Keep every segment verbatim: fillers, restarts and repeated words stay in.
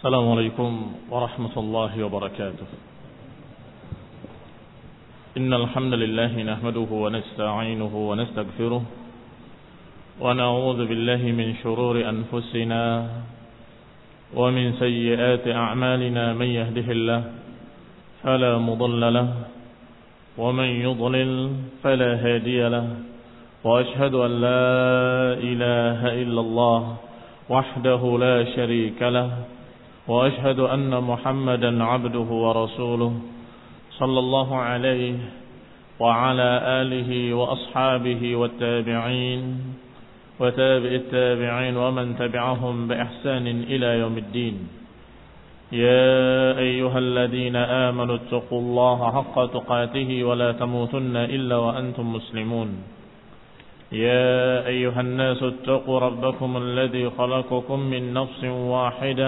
السلام عليكم ورحمة الله وبركاته. إن الحمد لله نحمده ونستعينه ونستغفره ونعوذ بالله من شرور أنفسنا ومن سيئات أعمالنا. من يهده الله فلا مضل له ومن يضلل فلا هادي له، وأشهد أن لا إله إلا الله وحده لا شريك له، وأشهد أن محمدا عبده ورسوله صلى الله عليه وعلى آله وأصحابه والتابعين وتابع التابعين ومن تبعهم بإحسان إلى يوم الدين. يا أيها الذين آمنوا اتقوا الله حق تقاته ولا تموتن إلا وأنتم مسلمون. يا أيها الناس اتقوا ربكم الذي خلقكم من نفس واحدة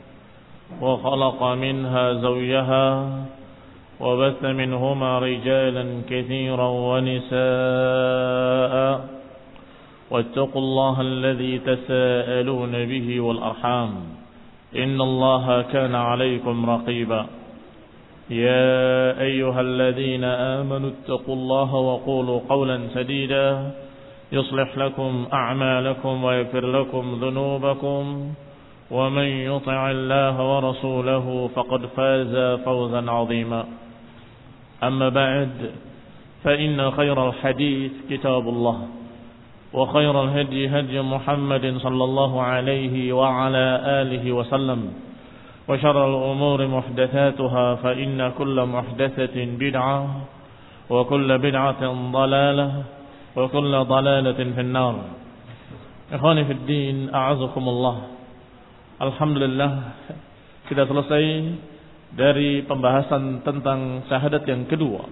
وخلق منها زوجها وبث منهما رجالا كثيرا ونساء، واتقوا الله الذي تساءلون به والأرحام إن الله كان عليكم رقيبا. يا أيها الذين آمنوا اتقوا الله وقولوا قولا سديدا يصلح لكم أعمالكم ويغفر لكم ذنوبكم، ومن يطع الله ورسوله فقد فاز فوزا عظيما. أما بعد، فإن خير الحديث كتاب الله، وخير الهدي هدي محمد صلى الله عليه وعلى آله وسلم، وشر الأمور محدثاتها، فإن كل محدثة بدعة وكل بدعة ضلالة وكل ضلالة في النار. Ikhwani fi din, a'azakumullah. Alhamdulillah, kita selesai dari pembahasan tentang syahadat yang kedua,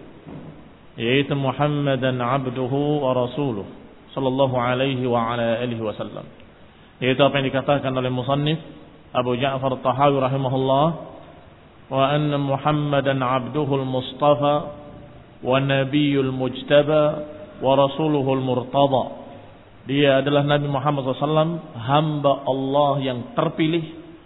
yaitu Muhammadan abduhu wa rasuluh sallallahu alaihi wa ala alihi wasallam. Yaitu apa yang dikatakan oleh musannif Abu Ja'far Tahawi rahimahullah, wa anna Muhammadan abduhul mustafa wa nabiyul mujtaba wa rasuluhul murtada. Dia adalah Nabi Muhammad shallallahu alaihi wasallam, hamba Allah yang terpilih,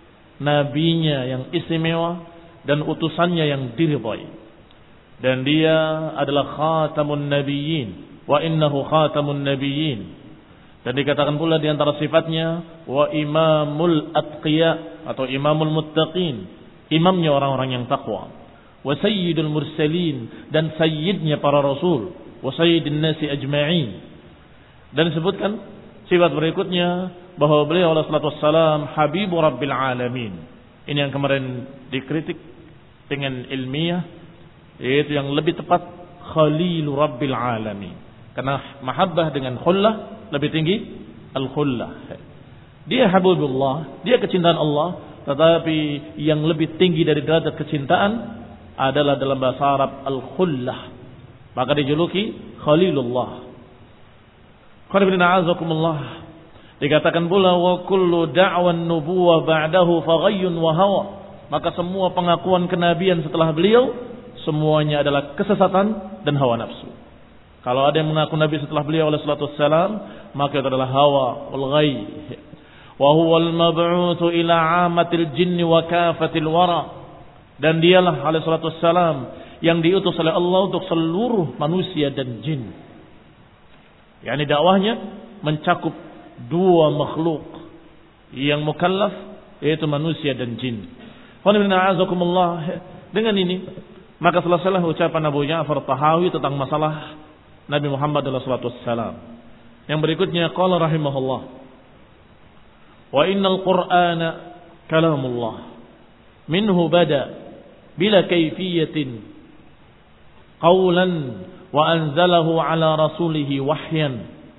nabinya yang istimewa, dan utusannya yang diridhai. Dan dia adalah khatamun nabiyyin, wa innahu khatamun nabiyyin. Dan dikatakan pula di antara sifatnya, wa imamul atqiya atau imamul muttaqin, imamnya orang-orang yang takwa, wa sayyidul mursalin, dan sayyidnya para rasul, wa sayyidin nasi ajma'in. Dan disebutkan sifat berikutnya bahwa beliau alaihi salatu wassalam habibu rabbil alamin. Ini yang kemarin dikritik dengan ilmiah, yaitu yang lebih tepat khalilu rabbil alamin. Karena mahabbah dengan khullah lebih tinggi al-khullah. Dia habibullah, dia kecintaan Allah, tetapi yang lebih tinggi dari derajat kecintaan adalah dalam bahasa Arab al-khullah. Maka dijuluki khalilullah. Dikatakan pula wa kullu da'wan nubuwah ba'dahu faghayyun wa hawa. Maka semua pengakuan kenabian setelah beliau semuanya adalah kesesatan dan hawa nafsu. Kalau ada yang mengaku nabi setelah beliau alaihi salatu wassalam, maka itu adalah hawa wal ghayy. Wa huwal mab'utsu ila 'amatil jinni wa kafatil wara. Dan dialah alaihi salatu wassalam yang diutus oleh Allah untuk seluruh manusia dan jin. Yani dakwahnya mencakup dua makhluk yang mukallaf, yaitu manusia dan jin. Dengan ini maka selesailah ucapan Abu Ja'far Tahawi tentang masalah Nabi Muhammad sallallahu alaihi wasallam. Yang berikutnya qala rahimahullah, wa innal qur'ana kalamullah minhu bada bila kayfiyatin qawlan wa anzalahu ala rasulihi wahyan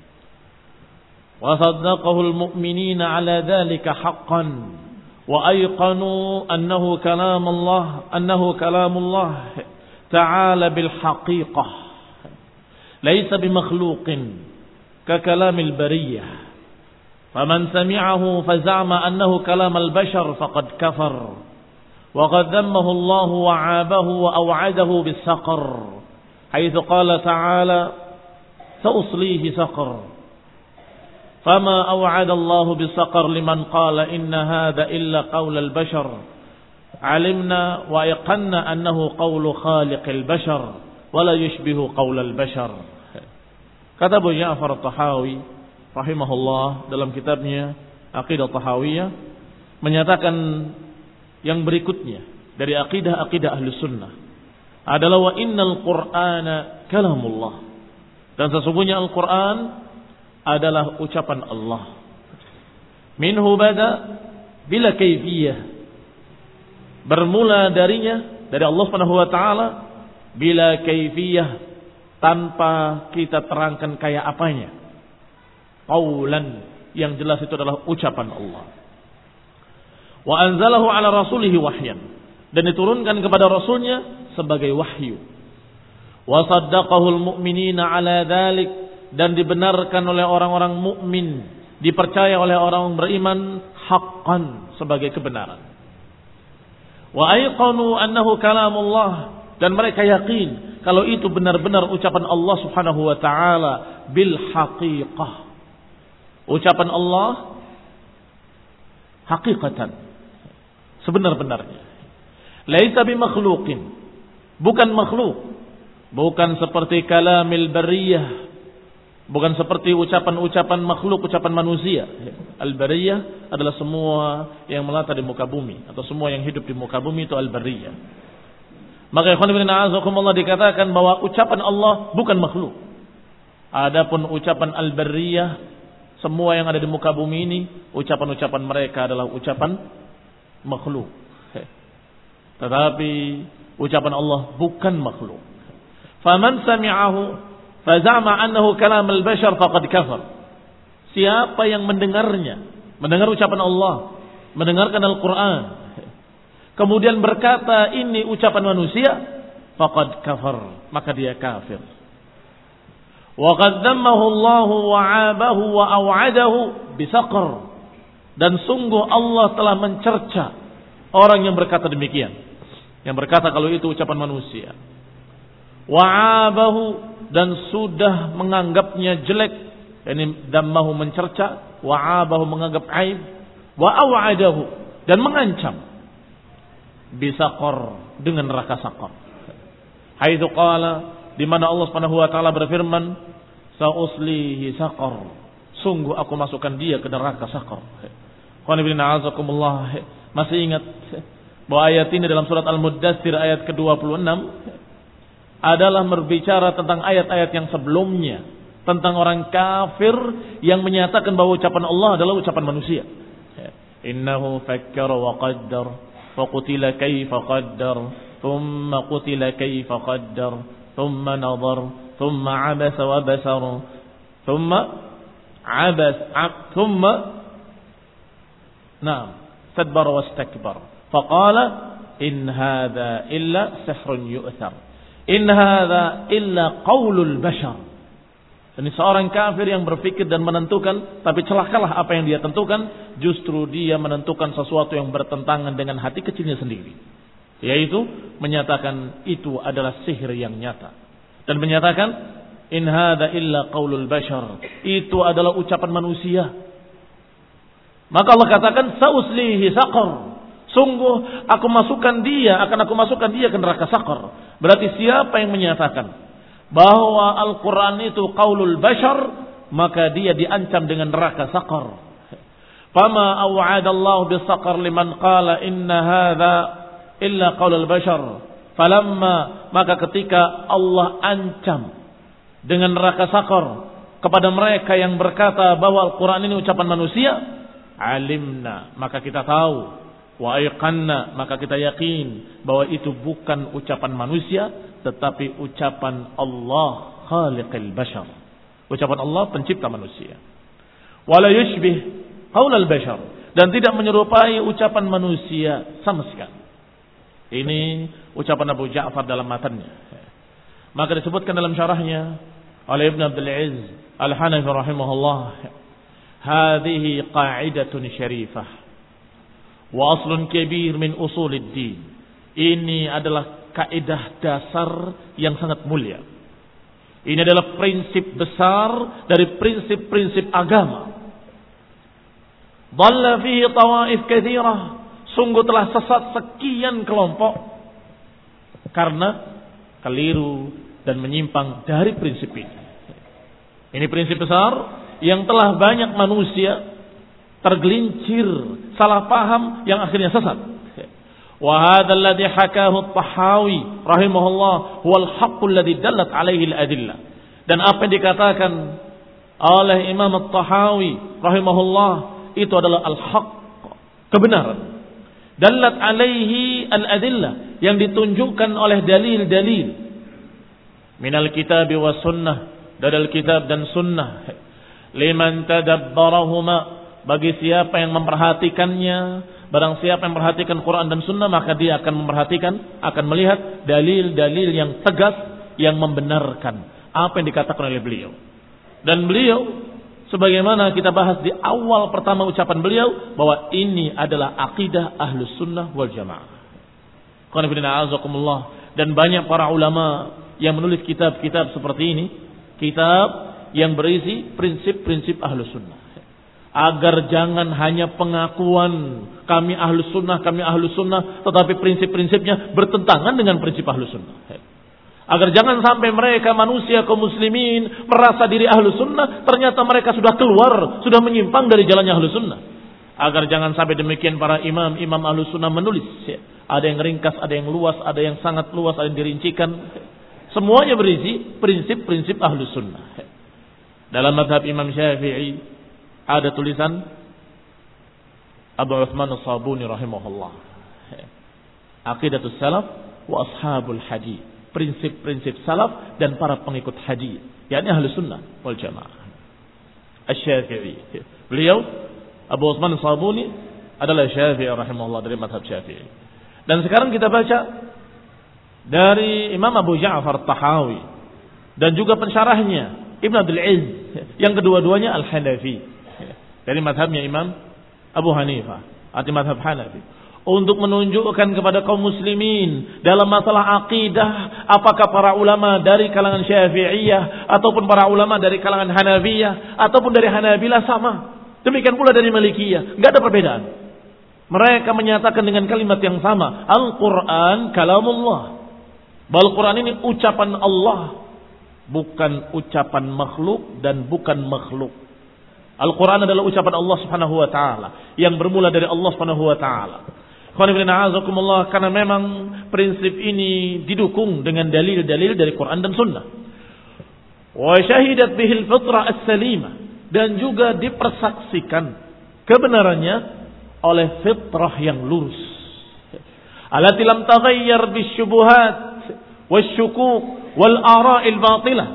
wa saddaqahu almu'minina ala dhalika haqqan wa ayqanu annahu kalamullah annahu kalamullah ta'ala bil haqiqah laysa bimakhluqin ka kalamil bariyah faman sami'ahu faza'ama annahu kalamal bashar faqad kafar wa qad dhammahu Allah wa 'abahu wa aw'adahu bis saqar حيث قال تعالى سأصليه سقر Fama aw'adallahu bisaqar liman qala inna hadha illa qaulal bashar. Alimna wa yaqanna annahu qaulu khaliqil bashar wa la yushbihu qaulal bashar. Kata Abu Ja'far At-Tahawi rahimahullah dalam kitabnya Aqidah Tahawiyah menyatakan yang berikutnya dari akidah-akidah ahli sunnah adalah wa innal qur'ana kalamullah, dan sesungguhnya Al-Quran adalah ucapan Allah. Minhu bada bila kaifiyah, bermula darinya dari Allah Subhanahu wa taala bila kaifiyah, tanpa kita terangkan kayak apanya. Qaulan, yang jelas itu adalah ucapan Allah. Wa anzalahu ala rasulihi wahyan, dan diturunkan kepada rasulnya sebagai wahyu. Wa saddaqahul mu'minina ala dzalik, dan dibenarkan oleh orang-orang mukmin, dipercaya oleh orang beriman haqqan, sebagai kebenaran. Wa ayqanu annahu kalamullah, dan mereka yakin kalau itu benar-benar ucapan Allah Subhanahu wa taala bil haqiqah. Ucapan Allah hakikatan, sebenar-benarnya. Laisa bimakhluqin, bukan makhluk, bukan seperti kalamil bariyah, bukan seperti ucapan-ucapan makhluk, ucapan manusia. Al-bariyah adalah semua yang melata di muka bumi, atau semua yang hidup di muka bumi, itu al-bariyah. Maka ikhwan fillah a'azakumullah, dikatakan bahwa ucapan Allah bukan makhluk. Adapun ucapan al-bariyah, semua yang ada di muka bumi ini, ucapan-ucapan mereka adalah ucapan makhluk. Tetapi ucapan Allah bukan makhluk. Faman sami'ahu fazama annahu kalam al-bashar faqad kafar. Siapa yang mendengarnya, mendengar ucapan Allah, mendengarkan Al-Quran, kemudian berkata ini ucapan manusia, faqad kafar, maka dia kafir. Wa qad dammahu Allah wa 'abahu wa aw'adahu bisaqar, dan sungguh Allah telah mencerca orang yang berkata demikian, yang berkata kalau itu ucapan manusia. Wa 'abahu, dan sudah menganggapnya jelek, ini dammahu mencerca, wa 'abahu menganggap aib, wa aw'adahu, dan mengancam bisaqar, dengan neraka saqar. Haitsu qala, di mana Allah Subhanahu wa taala berfirman, sa'uslihi saqar, sungguh aku masukkan dia ke neraka saqar. Qul inna a'azakumullah, masih ingat bahwa ayat ini dalam surat Al-Muddatsir ayat ke dua puluh enam adalah berbicara tentang ayat-ayat yang sebelumnya, tentang orang kafir yang menyatakan bahwa ucapan Allah adalah ucapan manusia. Innahu fakkara wa qaddar fa qutila kaifa qaddar thumma qutila kaifa qaddar thumma nadhar thumma abasa wa basar thumma abas thumma na'am tadbara wastakbar faqala in hadha illa sihrun yu'thar in hadha illa qaulul bashar. Ini seorang kafir yang berpikir dan menentukan, tapi celakalah apa yang dia tentukan, justru dia menentukan sesuatu yang bertentangan dengan hati kecilnya sendiri, yaitu menyatakan itu adalah sihir yang nyata, dan menyatakan in hadza illa qaulul bashar, itu adalah ucapan manusia. Maka Allah katakan sauslihi saqar, sungguh aku masukkan dia, akan aku masukkan dia ke neraka saqar. Berarti siapa yang menyatakan bahwa Al-Quran itu qaulul bashar, maka dia diancam dengan neraka saqar. Fama aw'adallahu bisaqar liman qala inna hadza illa qaulul bashar. Falamma, maka ketika Allah ancam dengan neraka saqar kepada mereka yang berkata bahwa Al-Quran ini ucapan manusia, alimna, maka kita tahu, wa ayqanna, maka kita yakin bahwa itu bukan ucapan manusia, tetapi ucapan Allah khaliqil bashar, ucapan Allah pencipta manusia. Wala yushbih qaulal bashar, dan tidak menyerupai ucapan manusia sama sekali. Ini ucapan Abu Ja'far dalam matannya. Maka disebutkan dalam syarahnya oleh Ibn Abdul Aziz Al-Hanafi rahimahullah, hadhihi qa'idatun syarifah wa aslun kabir min usulid din. Ini adalah kaidah dasar yang sangat mulia. Ini adalah prinsip besar dari prinsip-prinsip agama. dhalla fihi tawaif katsirah, sungguh telah sesat sekian kelompok karena keliru dan menyimpang dari prinsip ini. Ini prinsip besar yang telah banyak manusia tergelincir, salah paham yang akhirnya sesat. Wa hadzal ladzi hakahu at-Tahawi rahimahullah huwal haqqul ladzi dallat alaihi al-adillah. Dan apa yang dikatakan oleh Imam at-Tahawi rahimahullah itu adalah al-haq, kebenaran. Dallat alaihi al-adillah, yang ditunjukkan oleh dalil-dalil minal kitab wa sunnah, dari kitab dan sunnah. Liman tadabbarahuma, bagi siapa yang memperhatikannya. Barang siapa yang memperhatikan Quran dan sunnah, maka dia akan memperhatikan, akan melihat dalil-dalil yang tegas, yang membenarkan apa yang dikatakan oleh beliau. Dan beliau, sebagaimana kita bahas di awal pertama ucapan beliau, bahwa ini adalah akidah ahlus sunnah wal jamaah. Dan banyak para ulama yang menulis kitab-kitab seperti ini, kitab yang berisi prinsip-prinsip ahlus sunnah. Agar jangan hanya pengakuan kami ahlus sunnah, kami ahlus sunnah, tetapi prinsip-prinsipnya bertentangan dengan prinsip ahlus sunnah. Agar jangan sampai mereka manusia kaum muslimin merasa diri ahlus sunnah, ternyata mereka sudah keluar, sudah menyimpang dari jalannya ahlus sunnah. Agar jangan sampai demikian para imam, imam ahlus sunnah menulis. Ada yang ringkas, ada yang luas, ada yang sangat luas, ada yang dirincikan. Semuanya berisi prinsip-prinsip ahlus sunnah. Dalam mazhab Imam Syafi'i ada tulisan Abu Uthman As-Sabuni rahimahullah, Aqidatus Salaf wa Ashabul Hadith, prinsip-prinsip salaf dan para pengikut hadis, yakni ahli sunnah wal jamaah. Asy-Syafi'i, beliau Abu Uthman As-Sabuni adalah Syafi'i rahimahullah, dari mazhab Syafi'i. Dan sekarang kita baca dari Imam Abu Ja'far At-Tahawi dan juga pensyarahnya Ibn Abdul Izz, yang kedua-duanya Al-Hanafi, dari mazhabnya Imam Abu Hanifah, arti mazhab Hanafi, untuk menunjukkan kepada kaum muslimin dalam masalah akidah, apakah para ulama dari kalangan Syafi'iyah ataupun para ulama dari kalangan Hanafiyah ataupun dari Hanabilah sama. Demikian pula dari Malikiyah, enggak ada perbedaan. Mereka menyatakan dengan kalimat yang sama, Al-Qur'an kalamullah. Bahwa Al-Qur'an ini ucapan Allah, bukan ucapan makhluk dan bukan makhluk. Al-Quran adalah ucapan Allah subhanahu wa ta'ala, yang bermula dari Allah subhanahu wa ta'ala. Karena memang prinsip ini didukung dengan dalil-dalil dari Quran dan Sunnah. Wa syahidat bihil fitrah as-salimah, dan juga dipersaksikan kebenarannya oleh fitrah yang lurus. Allati lam taghayyar bisyubuhat wasyukuk wal ara'il batilah.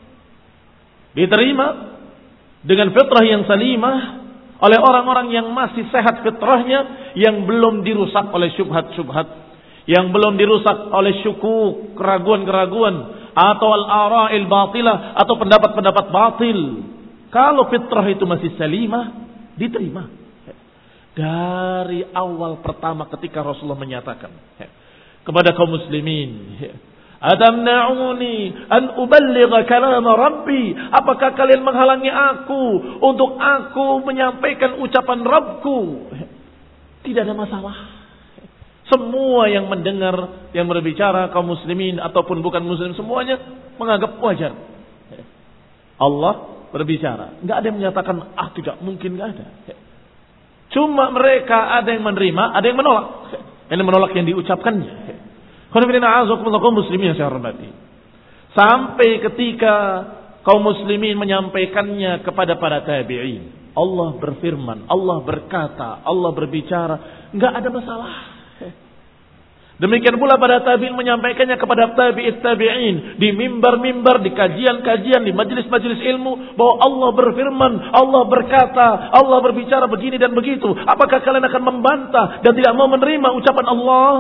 Diterima dengan fitrah yang salimah oleh orang-orang yang masih sehat fitrahnya, yang belum dirusak oleh syubhat-syubhat, yang belum dirusak oleh syukuk, keraguan-keraguan, atau al-ara'il batilah, atau pendapat-pendapat batil. Kalau fitrah itu masih salimah, diterima. Dari awal pertama ketika Rasulullah menyatakan kepada kaum muslimin, Atamna'uni an uballigha kalam Rabbi, apakah kalian menghalangi aku untuk aku menyampaikan ucapan Rabbku? Tidak ada masalah. Semua yang mendengar, yang berbicara, kaum muslimin ataupun bukan muslim, semuanya menganggap wajar. Allah berbicara, enggak ada yang menyatakan ah tidak mungkin, enggak ada. Cuma mereka ada yang menerima, ada yang menolak. Yang menolak yang diucapkannya. Kaum muslimin yang saya hormati, sampai ketika kaum muslimin menyampaikannya kepada para tabi'in, Allah berfirman, Allah berkata, Allah berbicara, enggak ada masalah. Demikian pula para tabi'in menyampaikannya kepada tabi'it tabi'in, di mimbar-mimbar, di kajian-kajian, di majelis-majelis ilmu, bahwa Allah berfirman, Allah berkata, Allah berbicara begini dan begitu. Apakah kalian akan membantah dan tidak mau menerima ucapan Allah?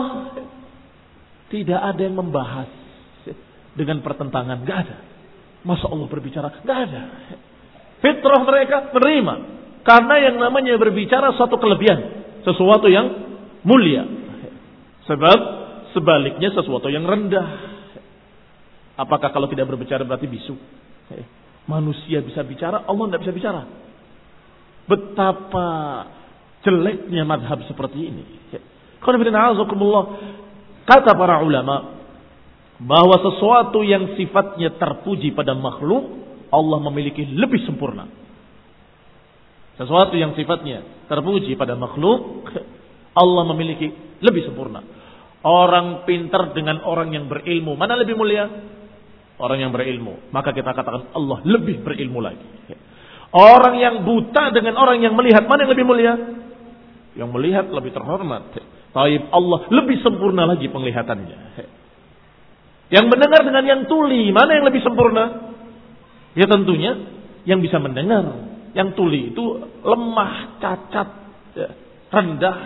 Tidak ada yang membahas dengan pertentangan, gak ada. Masa Allah berbicara? Gak ada. Fitrah mereka menerima, karena yang namanya berbicara suatu kelebihan, sesuatu yang mulia. Sebab sebaliknya sesuatu yang rendah. Apakah kalau tidak berbicara berarti bisu? Manusia bisa bicara, Allah tidak bisa bicara. Betapa jeleknya madhab seperti ini. Kata para ulama bahwa sesuatu yang sifatnya terpuji pada makhluk, Allah memiliki lebih sempurna. Sesuatu yang sifatnya terpuji pada makhluk, Allah memiliki lebih sempurna. Orang pintar dengan orang yang berilmu, mana lebih mulia? Orang yang berilmu. Maka kita katakan Allah lebih berilmu lagi. Orang yang buta dengan orang yang melihat, mana yang lebih mulia? Yang melihat lebih terhormat. Taib, Allah lebih sempurna lagi penglihatannya. Yang mendengar dengan yang tuli, mana yang lebih sempurna? Ya tentunya yang bisa mendengar. Yang tuli itu lemah, cacat, rendah.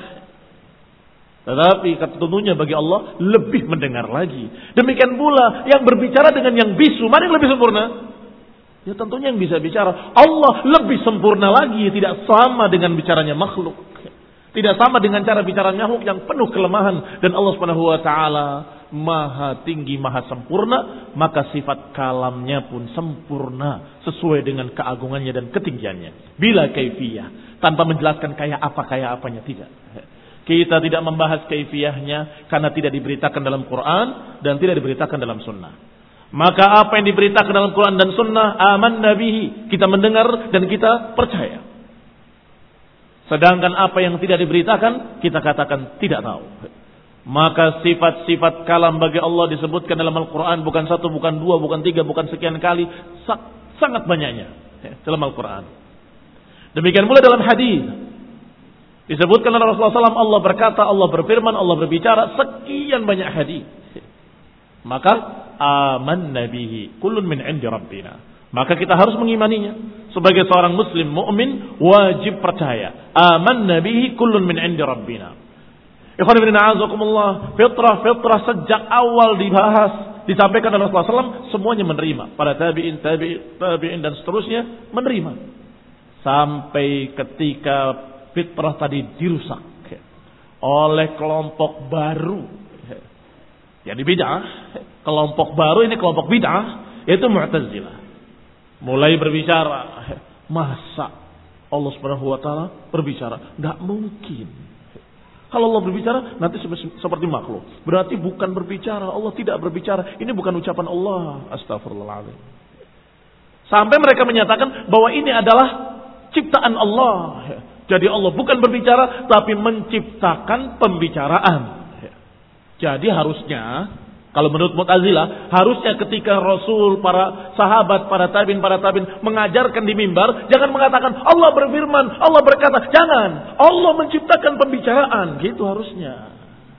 Tetapi tentunya bagi Allah lebih mendengar lagi. Demikian pula yang berbicara dengan yang bisu, mana yang lebih sempurna? Ya tentunya yang bisa bicara. Allah lebih sempurna lagi, tidak sama dengan bicaranya makhluk. Tidak sama dengan cara bicara makhluk yang penuh kelemahan. Dan Allah Subhanahu wa taala maha tinggi, maha sempurna, maka sifat kalamnya pun sempurna sesuai dengan keagungannya dan ketinggiannya. Bila kaifiyah, tanpa menjelaskan kayak apa kayak apanya, tidak. Kita tidak membahas kaifiyahnya karena tidak diberitakan dalam Quran dan tidak diberitakan dalam sunnah. Maka apa yang diberitakan dalam Quran dan sunnah, amanna bihi, kita mendengar dan kita percaya. Sedangkan apa yang tidak diberitakan, kita katakan tidak tahu. Maka sifat-sifat kalam bagi Allah disebutkan dalam Al-Quran bukan satu, bukan dua, bukan tiga, bukan sekian kali, sangat banyaknya dalam Al-Quran. Demikian pula dalam hadis. Disebutkan oleh Rasulullah shallallahu alaihi wasallam, Allah berkata, Allah berfirman, Allah berbicara, sekian banyak hadis. Maka amanna bihi kullun min indi rabbina. Maka kita harus mengimaninya. Sebagai seorang muslim mukmin wajib percaya. Amanna bihi kullun min indi rabbina. Ikhwan fillah a'azakumullah, fitrah-fitrah sejak awal dibahas, disampaikan oleh Rasulullah shallallahu alaihi wasallam, semuanya menerima. Para tabi'in, tabi'in, tabi'in dan seterusnya menerima. Sampai ketika fitrah tadi dirusak oleh kelompok baru, jadi bid'ah. Kelompok baru ini kelompok bid'ah, yaitu Mu'tazilah. Mulai berbicara, masa Allah Subhanahu wa taala berbicara? Enggak mungkin. Kalau Allah berbicara nanti seperti makhluk. Berarti bukan berbicara, Allah tidak berbicara. Ini bukan ucapan Allah. Astagfirullahaladzim. Sampai mereka menyatakan bahwa ini adalah ciptaan Allah. Jadi Allah bukan berbicara, tapi menciptakan pembicaraan. Jadi harusnya, kalau menurut Mu'tazilah, harusnya ketika Rasul, para sahabat, para tabi'in, para tabi'in mengajarkan di mimbar, jangan mengatakan Allah berfirman, Allah berkata. Jangan. Allah menciptakan pembicaraan. Gitu harusnya.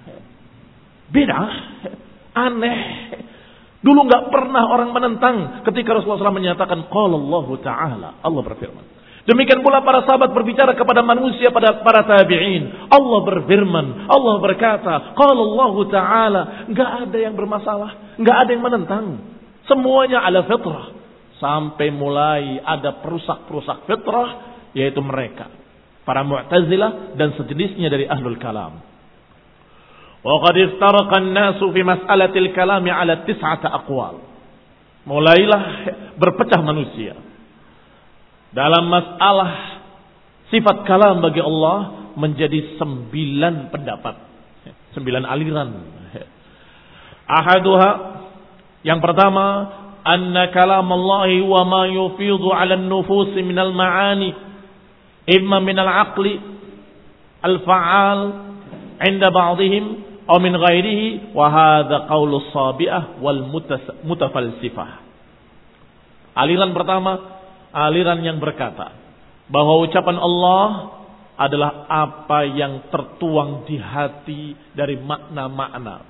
Beda. Aneh. Dulu nggak pernah orang menentang ketika Rasulullah shallallahu alaihi wasallam menyatakan qala Allah Ta'ala. Allah berfirman. Demikian pula para sahabat berbicara kepada manusia, pada para tabi'in. Allah berfirman, Allah berkata, qala Allah Ta'ala. Enggak ada yang bermasalah, enggak ada yang menentang. Semuanya ala fitrah. Sampai mulai ada perusak-perusak fitrah, yaitu mereka, para Mu'tazilah dan sejenisnya dari ahlul kalam. Wa qad istaraqa an-nasu fi mas'alatil kalami ala tis'ata aqwal. Mulailah berpecah manusia dalam masalah sifat kalam bagi Allah menjadi sembilan pendapat, sembilan aliran. Ahaduha, yang pertama, anna kalam Allah wa ma yufidu 'ala an-nufus min al-ma'ani imma min al-'aqli al-fa'al 'inda ba'dihim aw min ghairihi, wa hadha qaulu as-sabi'ah wal mutafalsifah. Aliran pertama, aliran yang berkata bahwa ucapan Allah adalah apa yang tertuang di hati dari makna-makna.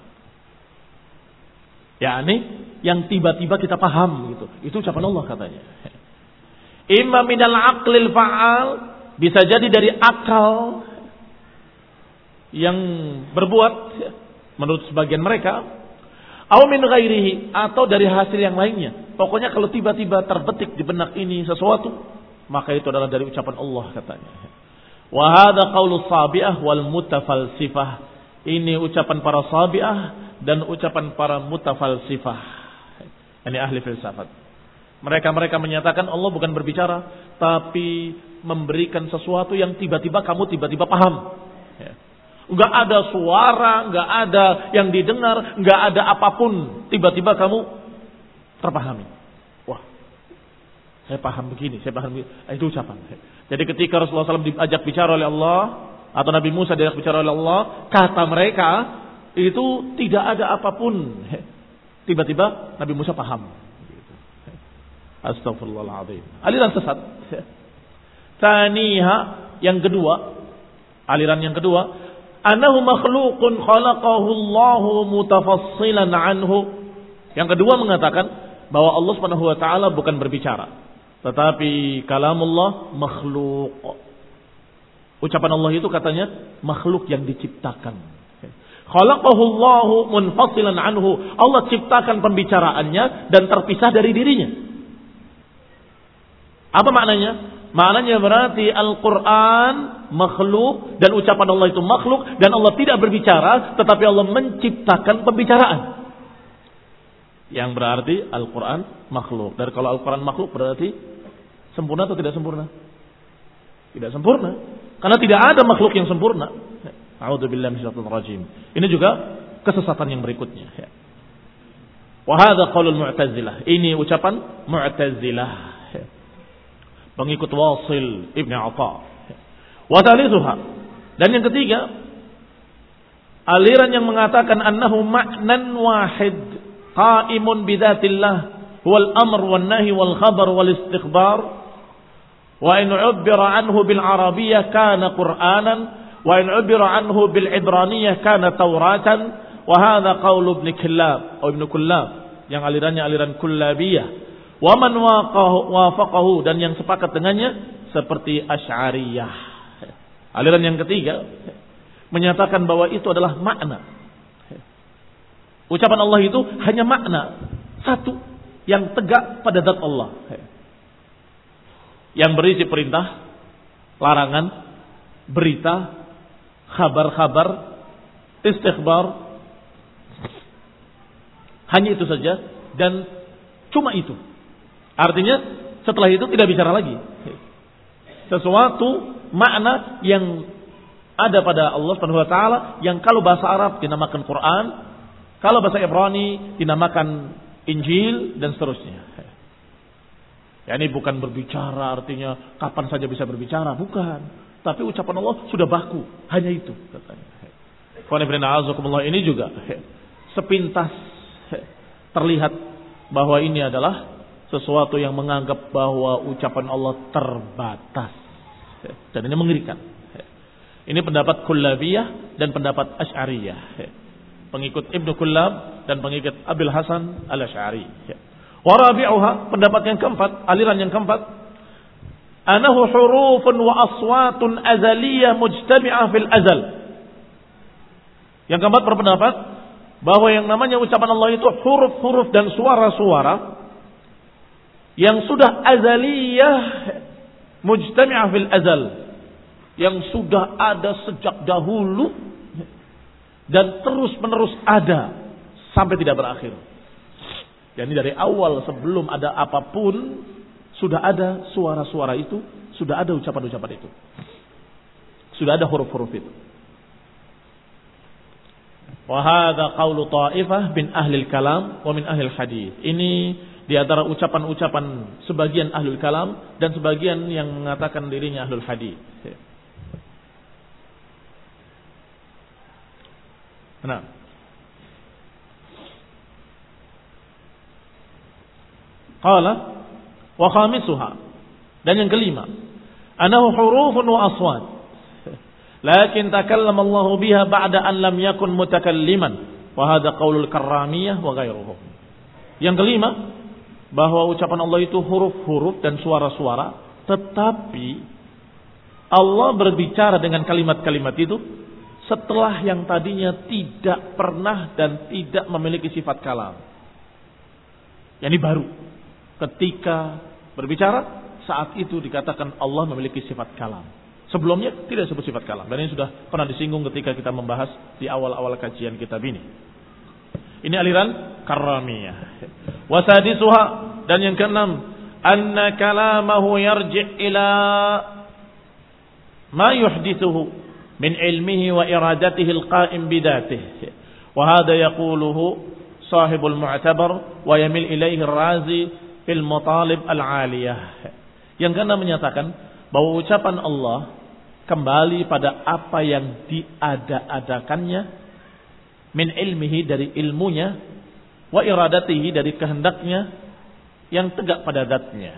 yakni yang tiba-tiba kita paham gitu. Itu ucapan Allah katanya. Imma minal aqlil fa'al, bisa jadi dari akal yang berbuat menurut sebagian mereka, atau min ghairihi, atau dari hasil yang lainnya. Pokoknya kalau tiba-tiba terbetik di benak ini sesuatu, maka itu adalah dari ucapan Allah katanya. Wa hadza qaulu sabi'ah wal mutafalsifah. Ini ucapan para sabi'ah dan ucapan para mutafalsifah. Ini ahli filsafat. Mereka-mereka menyatakan Allah bukan berbicara, tapi memberikan sesuatu yang tiba-tiba kamu tiba-tiba paham. Ya. Enggak ada suara, enggak ada yang didengar, enggak ada apapun. Tiba-tiba kamu terpahami. Wah, saya paham begini, saya paham begini. Itu ucapan. Jadi ketika Rasulullah shallallahu alaihi wasallam diajak bicara oleh Allah, atau Nabi Musa diajak bicara oleh Allah, kata mereka itu tidak ada apapun. Tiba-tiba Nabi Musa paham. Astagfirullahaladzim. Aliran sesat. Taniha, yang kedua, aliran yang kedua, annahu makhluqun khalaqahu Allahu mutafassilan anhu. Yang kedua mengatakan bahwa Allah Subhanahu wa taala bukan berbicara, tetapi kalamullah makhluk. Ucapan Allah itu katanya makhluk yang diciptakan. Khalaqahu Allahu munfasilan anhu. Allah ciptakan pembicaraannya dan terpisah dari dirinya. Apa maknanya? Maknanya berarti Al-Quran makhluk dan ucapan Allah itu makhluk dan Allah tidak berbicara, tetapi Allah menciptakan pembicaraan. Yang berarti Al-Quran makhluk. Dan kalau Al-Quran makhluk berarti sempurna atau tidak sempurna? Tidak sempurna. Karena tidak ada makhluk yang sempurna. A'udzubillahi minasyaitonir rajim. Ini juga kesesatan yang berikutnya. Wa hadza qaulul Mu'tazilah. Ini ucapan Mu'tazilah. Pengikut Wasil Ibn Atha. Wa thalithuha. Dan yang ketiga, aliran yang mengatakan annahu ma'nan wahid qa'imun bidzatillah wal amr wan nahi wal khabar wal istikhbar wa in 'ubbira anhu bil arabiyyah kana qur'anan wa in 'ubbira anhu bil ibraniyah kana tauratan wa hadha qaul ibn Kullab atau ibn Kullab yang alirannya aliran Kullabiyah. Wa man wafaqahu, dan yang sepakat dengannya seperti Asy'ariyah. Aliran yang ketiga menyatakan bahwa itu adalah makna. Ucapan Allah itu hanya makna satu yang tegak pada zat Allah. Yang berisi perintah, larangan, berita, kabar-kabar, istikhbar. Hanya itu saja dan cuma itu. Artinya setelah itu tidak bicara lagi. Sesuatu makna yang ada pada Allah Subhanahu wa taala yang kalau bahasa Arab dinamakan Quran, kalau bahasa Ibrani dinamakan Injil dan seterusnya. Ya, ini bukan berbicara artinya kapan saja bisa berbicara, bukan. Tapi ucapan Allah sudah baku, hanya itu katanya. Ini juga sepintas terlihat bahwa ini adalah sesuatu yang menganggap bahwa ucapan Allah terbatas. Dan ini mengerikan. Ini pendapat Kullabiyah dan pendapat Asy'ariyah. Pengikut Ibnu Kullab dan pengikut Abil Hasan Al-Asy'ari. Wa rabi'uha, pendapat yang keempat, aliran yang keempat, anahu hurufun wa aswatun azaliyah mujtami'ah fil azal. Yang keempat berpendapat bahwa yang namanya ucapan Allah itu huruf-huruf dan suara-suara yang sudah azaliyah mujtami'ah fil azal, yang sudah ada sejak dahulu dan terus menerus ada sampai tidak berakhir. Yani dari awal sebelum ada apapun sudah ada suara-suara itu, sudah ada ucapan-ucapan itu, sudah ada huruf-huruf itu. Wa hadza qaulu ta'ifah min ahli al-kalam wa min ahli al-hadits. Ini di antara ucapan-ucapan sebagian ahlul kalam dan sebagian yang mengatakan dirinya ahlul hadis. Nah. Qala wa khamisuha, dan yang kelima, anahu hurufun wa aswat. Lakin takallama Allah biha ba'da an lam yakun mutakalliman. Wa hadha qaulul Karramiyah wa ghairuhum. Yang kelima, bahwa ucapan Allah itu huruf-huruf dan suara-suara, tetapi Allah berbicara dengan kalimat-kalimat itu setelah yang tadinya tidak pernah dan tidak memiliki sifat kalam. Yani baru ketika berbicara saat itu dikatakan Allah memiliki sifat kalam. Sebelumnya tidak disebut sifat kalam. Dan ini sudah pernah disinggung ketika kita membahas di awal-awal kajian kitab ini. Ini aliran Karramiyah. Wasadisuha, dan yang keenam, anna kalamahu yarji' ila ma yuhdithuhu min ilmihi wa iradatihi al-qa'im bidatihi. Wa hadha yaquluhu sahibul mu'tabar wa yamil ilaihi ar-razi fil matalib al-aliyah. Yang kena menyatakan bahwa ucapan Allah kembali pada apa yang diada-adakannya, min ilmihi dari ilmunya, wa iradatihi dari kehendaknya yang tegak pada zatnya.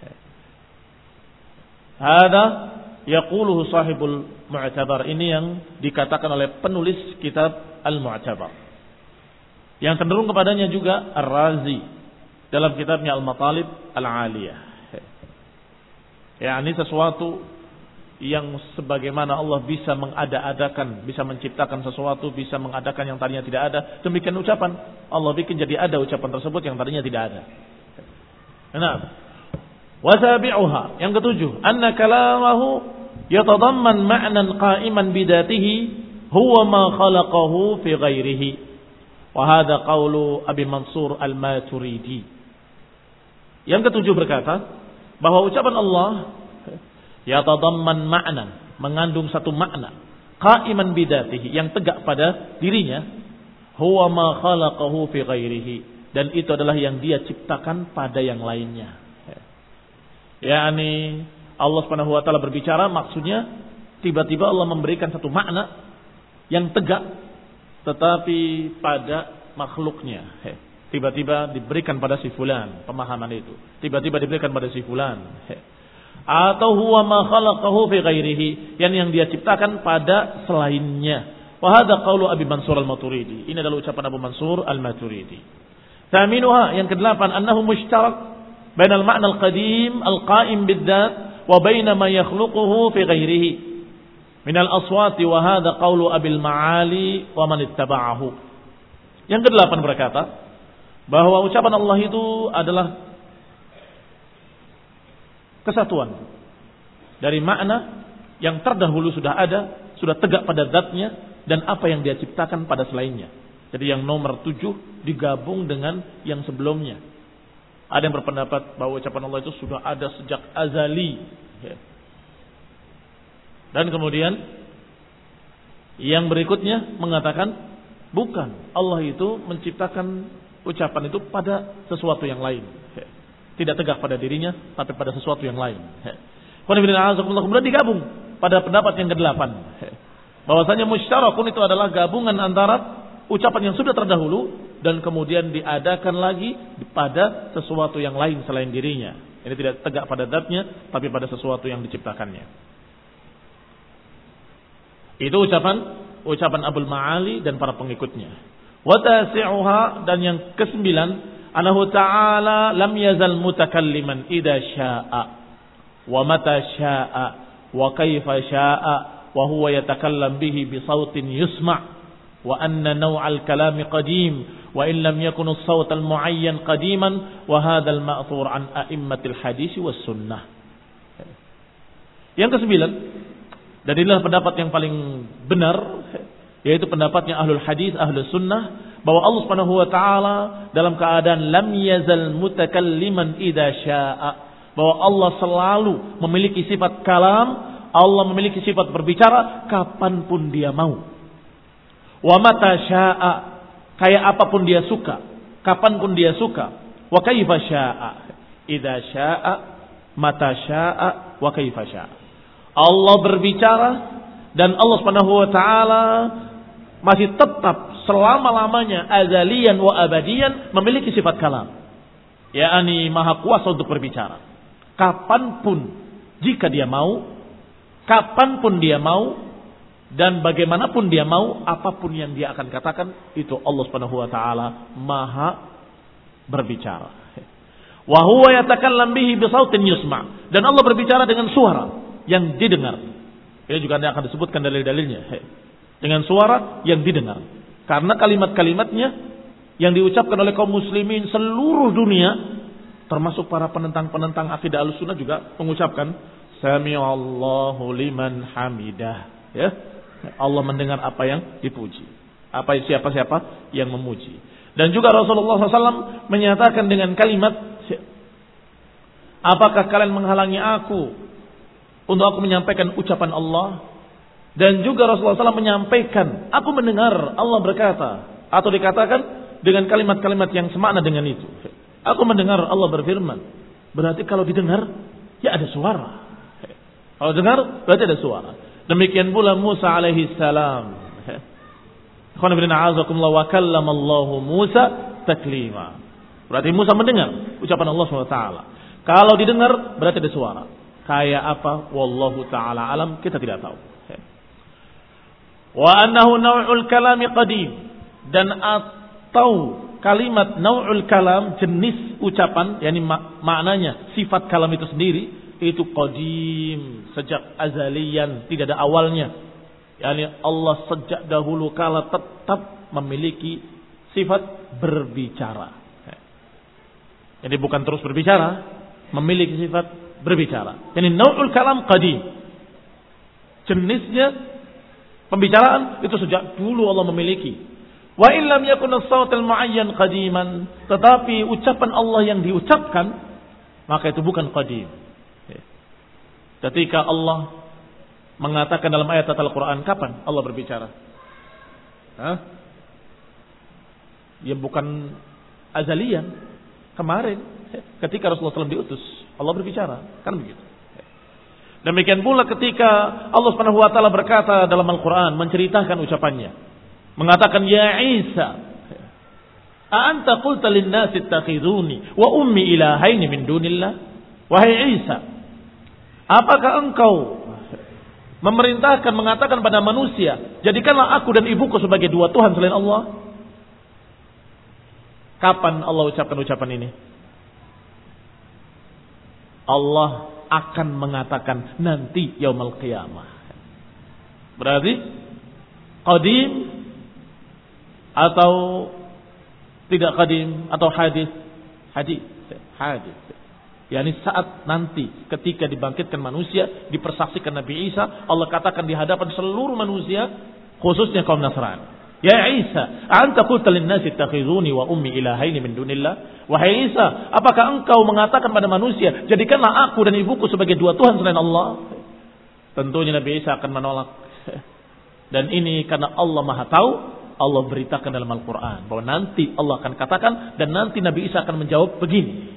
Hada yaquluhu sahibul mu'tabar, ini yang dikatakan oleh penulis kitab Al-Mu'tabar. Yang cenderung kepadanya juga Ar-Razi dalam kitabnya Al-Matalib Al-Aliyah. Ya, ini sesuatu yang sebagaimana Allah bisa mengada-adakan, bisa menciptakan sesuatu, bisa mengadakan yang tadinya tidak ada. Demikian ucapan Allah bikin jadi ada ucapan tersebut yang tadinya tidak ada. Nah, wasabi'uha, yang ketujuh, anna kalamahu yatadamman ma'nan qa'iman bidatihi huwa ma khalaqahu fi ghairihi. Wa hadha qawlu Abi Mansur Al-Maturidi. Yang ketujuh berkata bahwa ucapan Allah yatadamman ma'nan, mengandung satu makna, qa'iman bidatihi, yang tegak pada dirinya, huwa ma khalaqahu fi ghairihi, dan itu adalah yang dia ciptakan pada yang lainnya. yakni Allah Subhanahu wa taala berbicara, maksudnya tiba-tiba Allah memberikan satu makna yang tegak tetapi pada makhluknya. Tiba-tiba diberikan pada si fulan pemahaman itu. Tiba-tiba diberikan pada si fulan. Atau huwa ma khalaqahu fi ghairihi, yang yang dia ciptakan pada selainnya. Wa hadza qaulu Abi Mansur Al-Maturidi. Ini adalah ucapan Abu Mansur Al-Maturidi. Thaminuha, yang kedelapan, annahu mushtarak bain al-ma'na al-qadim al-qa'im bid-dzat wa bain ma yakhluquhu fi ghairihi min al-aswati, wa hadza qaulu Abil Ma'ali wa man ittaba'ahu. Yang kedelapan berkata bahwa ucapan Allah itu adalah kesatuan dari makna yang terdahulu sudah ada, sudah tegak pada zatnya, dan apa yang dia ciptakan pada selainnya. Jadi yang nomor tujuh digabung dengan yang sebelumnya. Ada yang berpendapat bahwa ucapan Allah itu sudah ada sejak azali. Dan kemudian yang berikutnya mengatakan bukan, Allah itu menciptakan ucapan itu pada sesuatu yang lain. Tidak tegak pada dirinya, tapi pada sesuatu yang lain. Kemudian digabung pada pendapat yang kedelapan. Bahwasanya musyarakun itu adalah gabungan antara ucapan yang sudah terdahulu dan kemudian diadakan lagi pada sesuatu yang lain selain dirinya. Ini tidak tegak pada zatnya, tapi pada sesuatu yang diciptakannya. Itu ucapan ucapan Abul Ma'ali dan para pengikutnya. Wa tasi'uha, dan yang kesembilan, anahu ta'ala lam yazal mutakalliman idza syaa wa mata syaa wa kaifa syaa wa huwa yatakallam bihi bi sautin yusma' wa anna naw'al kalami qadim wa in lam yakun as-sawt al-mu'ayyan qadiman wa hadha al-ma'thur an a'immatil hadis was sunnah. Yang kesembilan, dan inilah pendapat yang paling benar, yaitu pendapatnya ahlul hadis, ahlus sunnah, bahwa Allah Subhanahu wa taala dalam keadaan lam yazal mutakalliman idza syaa, bahwa Allah selalu memiliki sifat kalam, Allah memiliki sifat berbicara kapanpun dia mau. Wa mata syaa, kayak apapun dia suka, kapanpun dia suka. Wa kaifa syaa, idza syaa, mata syaa, wa kaifa syaa. Allah berbicara dan Allah Subhanahu wa taala masih tetap selama-lamanya azalian wa abadian memiliki sifat kalam. yakni maha kuasa untuk berbicara. Kapanpun jika dia mau, kapanpun dia mau, dan bagaimanapun dia mau, apapun yang dia akan katakan, itu Allah Subhanahu wa taala maha berbicara. Wa huwa yatakallam bihi bi sautin yusma', dan Allah berbicara dengan suara yang didengar. Ini juga akan disebutkan dalil-dalilnya. Dengan suara yang didengar. Karena kalimat-kalimatnya yang diucapkan oleh kaum muslimin seluruh dunia, termasuk para penentang-penentang akidah Ahlussunnah juga mengucapkan Sami'allahu liman hamidah. Ya. Allah mendengar apa yang dipuji. Apa siapa-siapa yang memuji. Dan juga Rasulullah shallallahu alaihi wasallam menyatakan dengan kalimat, apakah kalian menghalangi aku untuk aku menyampaikan ucapan Allah. Dan juga Rasulullah shallallahu alaihi wasallam menyampaikan, aku mendengar Allah berkata, atau dikatakan dengan kalimat-kalimat yang semakna dengan itu. Aku mendengar Allah berfirman. Berarti kalau didengar, ya ada suara. Kalau dengar, berarti ada suara. Demikian pula Musa alaihi salam. Wa kallamallahu Musa taklima. Berarti Musa mendengar ucapan Allah subhanahu wa taala. Kalau didengar, berarti ada suara. Kayak apa? Wallahu ta'ala alam, kita tidak tahu. Wa annahu naw'ul kalami qadim. Dan atau kalimat naw'ul kalam, jenis ucapan, yakni mak- maknanya, sifat kalam itu sendiri, itu qadim, sejak azalian, tidak ada awalnya. Yani Allah sejak dahulu kala tetap memiliki sifat berbicara. Jadi bukan terus berbicara, memiliki sifat berbicara. Yani naw'ul kalam qadim. Jenisnya pembicaraan itu sejak dulu Allah memiliki. Wa illam yakun as-sawt al-mu'ayyan qadiman, tetapi ucapan Allah yang diucapkan maka itu bukan qadim. Ketika Allah mengatakan dalam ayat Al-Qur'an, kapan Allah berbicara? Hah? Ya bukan azalian, kemarin ketika Rasulullah shallallahu alaihi wasallam diutus Allah berbicara, kan begitu. Demikian pula ketika Allah Subhanahu wa taala berkata dalam Al-Qur'an, menceritakan ucapannya, mengatakan, ya Isa, a anta qulta lin-nasi ittakhiduni wa ummi ilahaini min dunillah? Wahai Isa, apakah engkau memerintahkan, mengatakan pada manusia, jadikanlah aku dan ibuku sebagai dua Tuhan selain Allah? Kapan Allah ucapkan ucapan ini? Allah akan mengatakan nanti yaumul qiyamah. Berarti qadim atau tidak qadim atau hadis? Hadis, hadis. Yani saat nanti ketika dibangkitkan manusia, dipersaksikan Nabi Isa, Allah katakan di hadapan seluruh manusia, khususnya kaum Nasrani, ya Isa, anta qulta lin-nasi ittakhizuni wa ummi ilahaini min dunillah? Wahai Isa, apakah engkau mengatakan pada manusia, jadikanlah aku dan ibuku sebagai dua Tuhan selain Allah? Tentunya Nabi Isa akan menolak. Dan ini karena Allah Maha tahu, Allah beritakan dalam Al-Qur'an bahwa nanti Allah akan katakan, dan nanti Nabi Isa akan menjawab begini.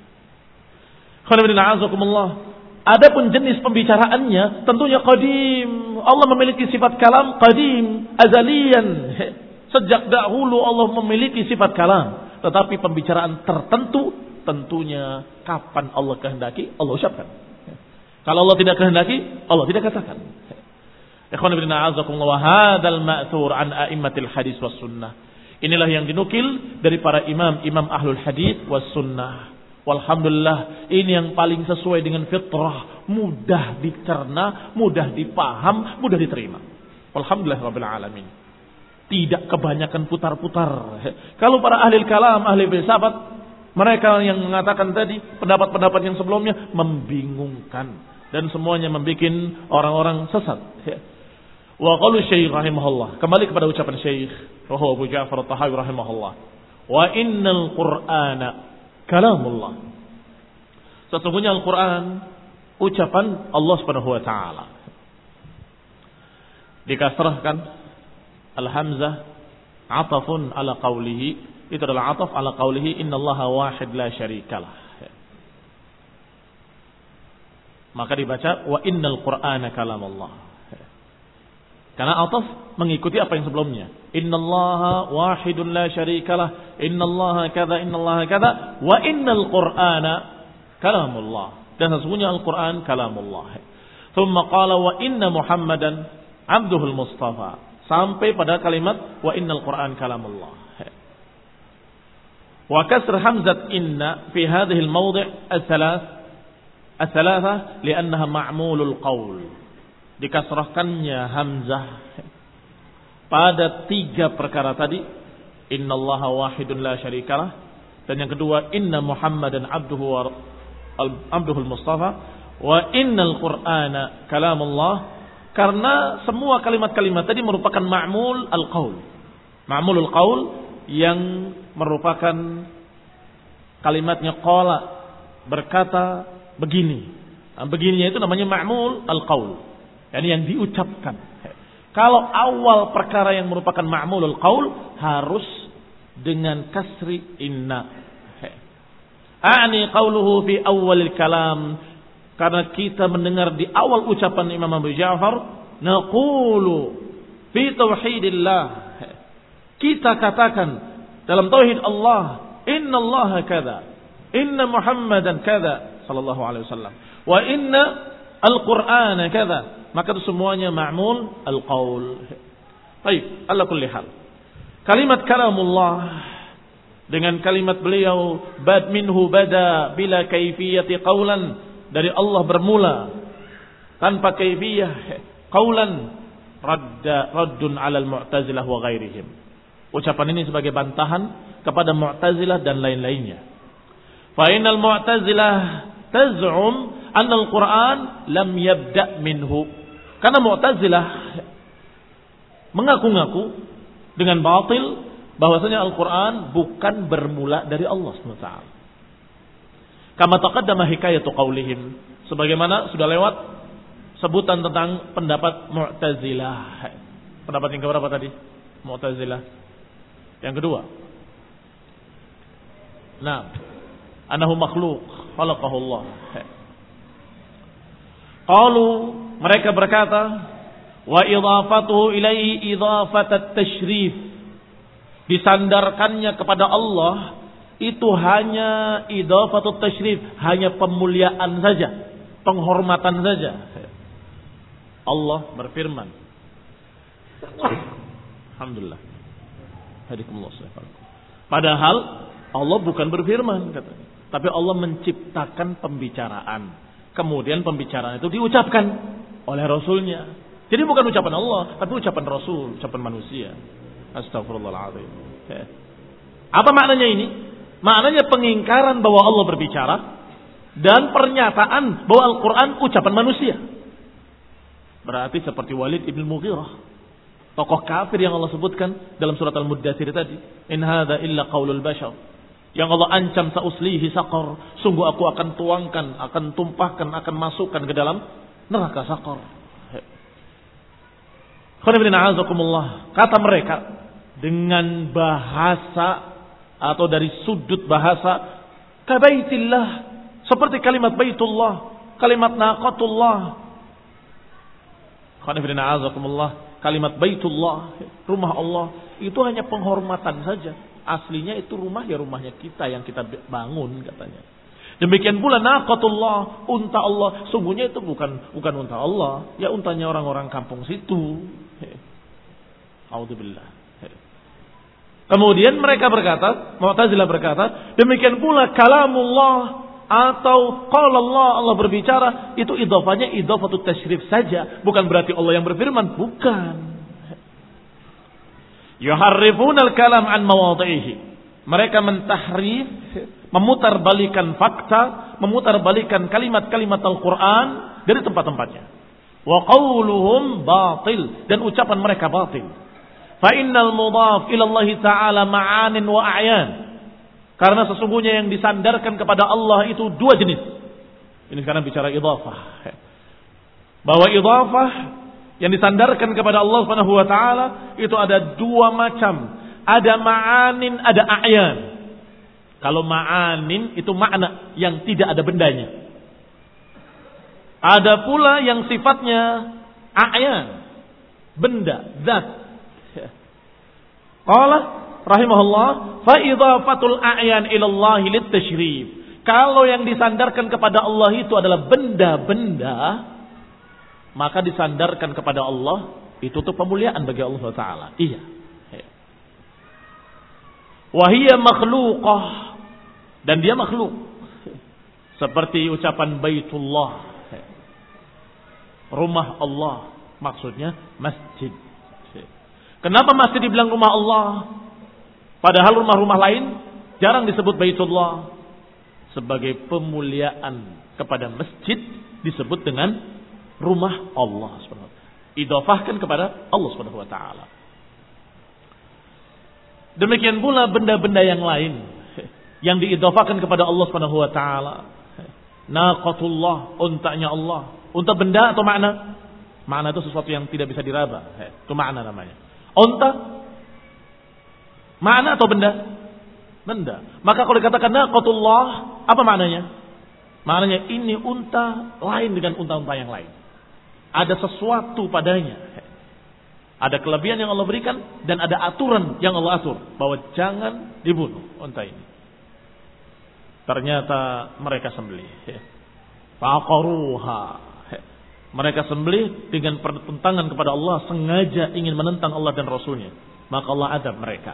Adapun jenis pembicaraannya tentunya qadim. Allah memiliki sifat kalam qadim, azalian. Sejak dahulu Allah memiliki sifat kalam. Tetapi pembicaraan tertentu tentunya kapan Allah kehendaki Allah ucapkan. Kalau Allah tidak kehendaki, Allah tidak katakan. Ikhwan fillah a'azakumullah, wa hadzal ma'thur an a'immatil hadis was sunnah. Inilah yang dinukil dari para imam-imam ahlul hadis was sunnah. Walhamdulillah, ini yang paling sesuai dengan fitrah, mudah dicerna, mudah dipaham, mudah diterima. Walhamdulillah rabbil alamin. Tidak kebanyakan putar-putar. Kalau para ahli kalam, ahli filsafat, mereka yang mengatakan tadi pendapat-pendapat yang sebelumnya membingungkan dan semuanya membuat orang-orang sesat. Wa qalu Syekh rahimahullah, kembali kepada ucapan Syekh Abu Ja'far At-Tahawi rahimahullah, wa innal Qur'ana kalamullah. Sesungguhnya Al-Quran ucapan Allah Subhanahu wa taala. Dikasrahkan al-hamzah atafun ala qawlihi, itu adalah ataf ala qawlihi innallaha wahid la syarikalah. Maka dibaca wa innal Qur'ana kalamullah. Karena ataf mengikuti apa yang sebelumnya. Innallaha wahidun la syarikalah, innallaha kadza, innallaha kadza, wa innal Qur'ana kalamullah. Dan sesungguhnya Al-Qur'an kalamullah. Thumma qala wa inna Muhammadan abduhul mustafa. Sampai pada kalimat wa innal Qur'an kalamullah. Wa kasr hamzat inna fi hadhihi al-mawdi' al-thalath al-thalatha li'annaha ma'mulul qawl. Dikasrahkannya hamzah pada tiga perkara tadi, innallaha wahidun la syarikalah, dan yang kedua inna Muhammadan abduhu wa abduhul mustafa, wa innal Qur'ana kalamullah, karena semua kalimat-kalimat tadi merupakan ma'mul al-qaul. Ma'mulul qaul yang merupakan kalimatnya qala, berkata begini. Begininya itu namanya ma'mul al-qaul. Yani yang diucapkan. Kalau awal perkara yang merupakan ma'mulul qaul harus dengan kasri inna. A'ni qauluhu fi awalil kalam. Karena kita mendengar di awal ucapan Imam Abu Ja'far, naqulu fi tauhidillah. Kita katakan dalam tauhid Allah, inna Allah kada, inna Muhammadan kada sallallahu alaihi wasallam, wa inna al-Qur'ana kada. Maka itu semuanya ma'mul al-qaul. Baik, ala kulli hal. Kalimat kalamullah dengan kalimat beliau bad minhu bada bila kaifiyati qaulan, dari Allah bermula tanpa kaifiyah qaulan, radda raddun 'ala al-mu'tazilah wa ghairihim. Ucapan ini sebagai bantahan kepada Mu'tazilah dan lain-lainnya. Fa innal Mu'tazilah taz'um anna al-Qur'an lam yabda' minhu. Karena Mu'tazilah mengaku-ngaku dengan batil bahwasanya Al-Qur'an bukan bermula dari Allah subhanahu wa taala. Kama taqaddama hikayatu qaulihim, sebagaimana sudah lewat sebutan tentang pendapat Mu'tazilah. Pendapat yang keberapa tadi? Mu'tazilah. Yang kedua. Nah, annahu makhluq, khalaqahu Allah. Qalu, mereka berkata, wa idhafatuhu ilaihi idhafat at-tashrif. Disandarkannya kepada Allah itu hanya idhafatut tashrif, hanya pemuliaan saja, penghormatan saja. Allah berfirman. Alhamdulillah. Hadikumullah. Padahal Allah bukan berfirman katanya, tapi Allah menciptakan pembicaraan. Kemudian pembicaraan itu diucapkan oleh Rasulnya. Jadi bukan ucapan Allah, tapi ucapan Rasul, ucapan manusia. Astagfirullahaladzim. Apa maknanya ini? Maknanya pengingkaran bahwa Allah berbicara dan pernyataan bahwa Al-Quran ucapan manusia. Berarti seperti Walid ibn Mughirah, tokoh kafir yang Allah sebutkan dalam surat Al-Muddatsir tadi. In hadza illa qaulul bashar. Yang Allah ancam sauslihi saqar. Sungguh aku akan tuangkan, akan tumpahkan, akan masukkan ke dalam neraka saqar. Kata mereka dengan bahasa atau dari sudut bahasa kabaitillah, seperti kalimat baitullah, kalimat naqatullah. Kalimat baitullah, rumah Allah, itu hanya penghormatan saja. Aslinya itu rumah ya rumahnya kita yang kita bangun katanya. Demikian pula naqatullah, unta Allah, sungguhnya itu bukan bukan unta Allah, ya untanya orang-orang kampung situ. A'udzubillah. Kemudian mereka berkata, Mu'tazilah berkata, demikian pula kalamullah atau qala Allah, Allah berbicara, itu idhofahnya idhofatut tasyrif saja, bukan berarti Allah yang berfirman, bukan. Yuharrifuna al-kalam an mawadhihi. Mereka mentahrif, memutarbalikan fakta, memutarbalikan kalimat-kalimat Al-Qur'an dari tempat-tempatnya. Wa qauluhum batil, dan ucapan mereka batil. Fa innal mudhaf ila Allah Ta'ala ma'anin wa a'yan. Karena sesungguhnya yang disandarkan kepada Allah itu dua jenis. Ini sekarang bicara idhafah. Bahwa idhafah yang disandarkan kepada Allah Subhanahu wa taala itu ada dua macam. Ada ma'anin, ada a'yan. Kalau ma'anin itu makna yang tidak ada bendanya. Ada pula yang sifatnya a'yan, benda, zat. Qala rahimahullah, fa idhafatul a'yan ila Allah litasyrif. Kalau yang disandarkan kepada Allah itu adalah benda-benda, maka disandarkan kepada Allah itu untuk pemuliaan bagi Allah Subhanahu wa taala. Iya. Wa hiya makhluqah, dan dia makhluk. Seperti ucapan Baitullah, rumah Allah, maksudnya masjid. Kenapa masjid dibilang rumah Allah? Padahal rumah-rumah lain jarang disebut Baitullah. Sebagai pemuliaan kepada masjid disebut dengan rumah Allah subhanahu wa taala. Idhofahkan kepada Allah subhanahu wa taala. Demikian pula benda-benda yang lain yang diidhofahkan kepada Allah subhanahu wa taala. Naqatullah, untanya Allah. Unta benda atau makna? Makna itu sesuatu yang tidak bisa diraba. Itu makna namanya. Unta, makna atau benda? Benda. Maka kalau dikatakan naqatullah, apa maknanya? Maknanya ini unta lain dengan unta-unta yang lain. Ada sesuatu padanya. Ada kelebihan yang Allah berikan dan ada aturan yang Allah atur bahwa jangan dibunuh unta ini. Ternyata mereka sembelih. Faqaruha. Mereka sembelih dengan pertentangan kepada Allah, sengaja ingin menentang Allah dan Rasulnya. Maka Allah adab mereka.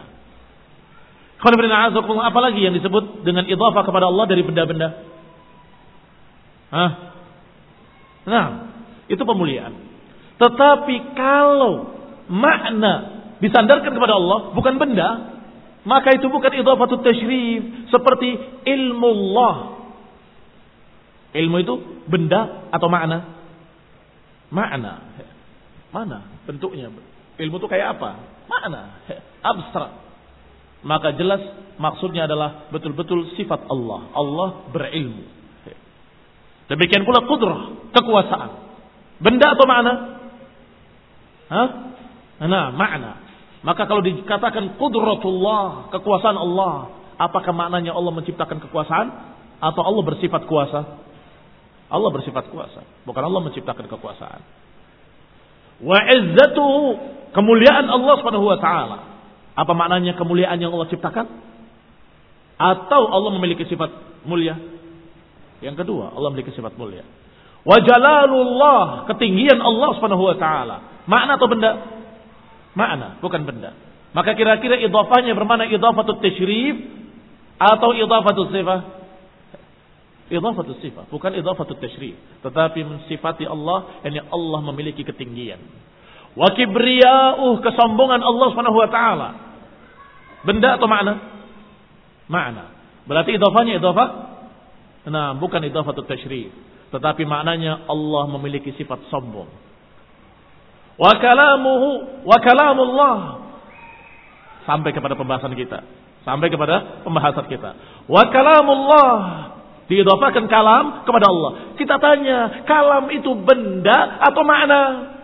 Apalagi yang disebut dengan idhafah kepada Allah dari benda-benda? Hah? Nah, itu pemuliaan. Tetapi kalau makna disandarkan kepada Allah bukan benda, maka itu bukan idhafatut tasyrif seperti ilmu Allah. Ilmu itu benda atau makna? Makna. Mana bentuknya? Ilmu itu kayak apa? Makna. Abstrak. Maka jelas maksudnya adalah betul-betul sifat Allah. Allah berilmu. Demikian pula qudrah, kekuasaan. Benda atau makna? Hah? Nah, makna. Maka kalau dikatakan qudratullah, kekuasaan Allah, apakah maknanya Allah menciptakan kekuasaan atau Allah bersifat kuasa? Allah bersifat kuasa, bukan Allah menciptakan kekuasaan. Wa izzatuhu, kemuliaan Allah Subhanahu wa taala. Apa maknanya kemuliaan yang Allah ciptakan? Atau Allah memiliki sifat mulia? Yang kedua, Allah memiliki sifat mulia. Wa jalalullah, ketinggian Allah Subhanahu wa taala. Makna atau benda? Makna, bukan benda. Maka kira-kira idhafahnya bermakna idhafatut tasyrif atau idhafatut sifah? Idhafatut sifah, bukan idhafatut tasyrif, tetapi mensifati Allah, yakni Allah memiliki ketinggian. Wa kibriya'uh, kesombongan Allah Subhanahu wa taala. Benda atau makna? Makna. Berarti idhafahnya idhafah? Nah, bukan idhafatut tasyrif, tetapi maknanya Allah memiliki sifat sombong. Wa kalamuhu wa kalamullah, sampai kepada pembahasan kita, sampai kepada pembahasan kita. Wa kalamullah, diidhafahkan kalam kepada Allah. Kita tanya, kalam itu benda atau makna?